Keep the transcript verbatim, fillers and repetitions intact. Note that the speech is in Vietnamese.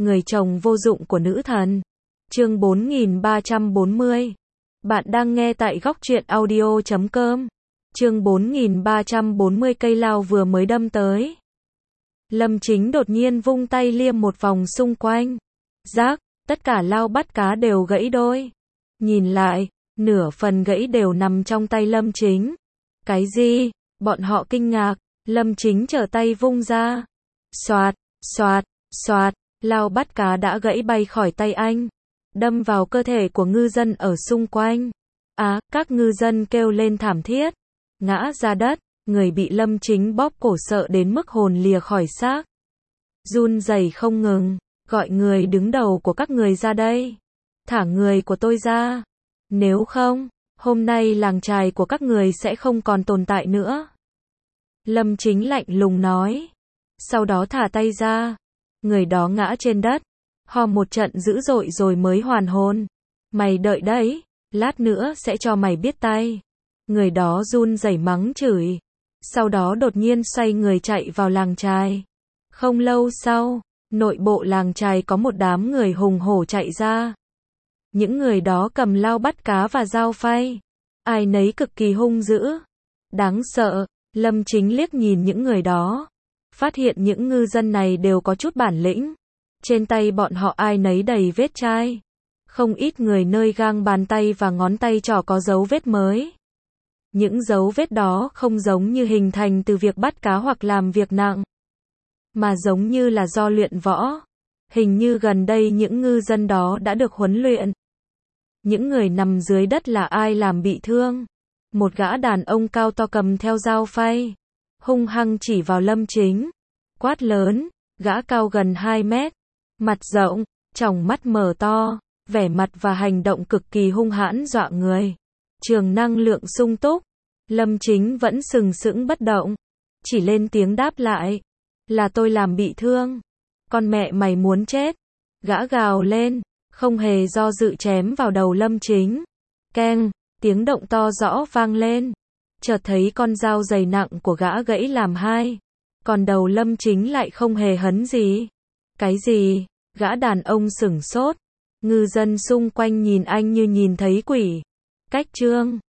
người chồng vô dụng của nữ thần. Chương bốn nghìn ba trăm bốn mươi. Bạn đang nghe tại góc truyện audio chấm com. Chương bốn nghìn ba trăm bốn mươi. Cây lao vừa mới đâm tới. Lâm Chính đột nhiên vung tay liêm một vòng xung quanh. Rác, tất cả lao bắt cá đều gãy đôi. Nhìn lại, nửa phần gãy đều nằm trong tay Lâm Chính. Cái gì? Bọn họ kinh ngạc. Lâm Chính trở tay vung ra. Xoạt, xoạt, xoạt, lao bắt cá đã gãy bay khỏi tay anh, đâm vào cơ thể của ngư dân ở xung quanh. Á, à, các ngư dân kêu lên thảm thiết, ngã ra đất, người bị Lâm Chính bóp cổ sợ đến mức hồn lìa khỏi xác. Run rẩy không ngừng, gọi người đứng đầu của các người ra đây. Thả người của tôi ra. Nếu không, hôm nay làng chài của các người sẽ không còn tồn tại nữa. Lâm Chính lạnh lùng nói. Sau đó thả tay ra. Người đó ngã trên đất, ho một trận dữ dội rồi mới hoàn hồn. Mày đợi đấy, lát nữa sẽ cho mày biết tay. Người đó run rẩy mắng chửi. Sau đó đột nhiên xoay người chạy vào làng chài. Không lâu sau, nội bộ làng chài có một đám người hùng hổ chạy ra. Những người đó cầm lao bắt cá và dao phay. Ai nấy cực kỳ hung dữ. Đáng sợ, Lâm Chính liếc nhìn những người đó. Phát hiện những ngư dân này đều có chút bản lĩnh. Trên tay bọn họ ai nấy đầy vết chai. Không ít người nơi gang bàn tay và ngón tay trỏ có dấu vết mới. Những dấu vết đó không giống như hình thành từ việc bắt cá hoặc làm việc nặng, mà giống như là do luyện võ. Hình như gần đây những ngư dân đó đã được huấn luyện. Những người nằm dưới đất là ai làm bị thương? Một gã đàn ông cao to cầm theo dao phay, hung hăng chỉ vào Lâm Chính. Quát lớn, gã cao gần hai mét, mặt rộng, tròng mắt mở to, vẻ mặt và hành động cực kỳ hung hãn dọa người. Trường năng lượng sung túc, Lâm Chính vẫn sừng sững bất động, chỉ lên tiếng đáp lại. Là tôi làm bị thương. Con mẹ mày muốn chết. Gã gào lên, không hề do dự chém vào đầu Lâm Chính. Keng, tiếng động to rõ vang lên. Chợt thấy con dao dày nặng của gã gãy làm hai. Còn đầu Lâm Chính lại không hề hấn gì. Cái gì? Gã đàn ông sửng sốt. Ngư dân xung quanh nhìn anh như nhìn thấy quỷ. Cách chương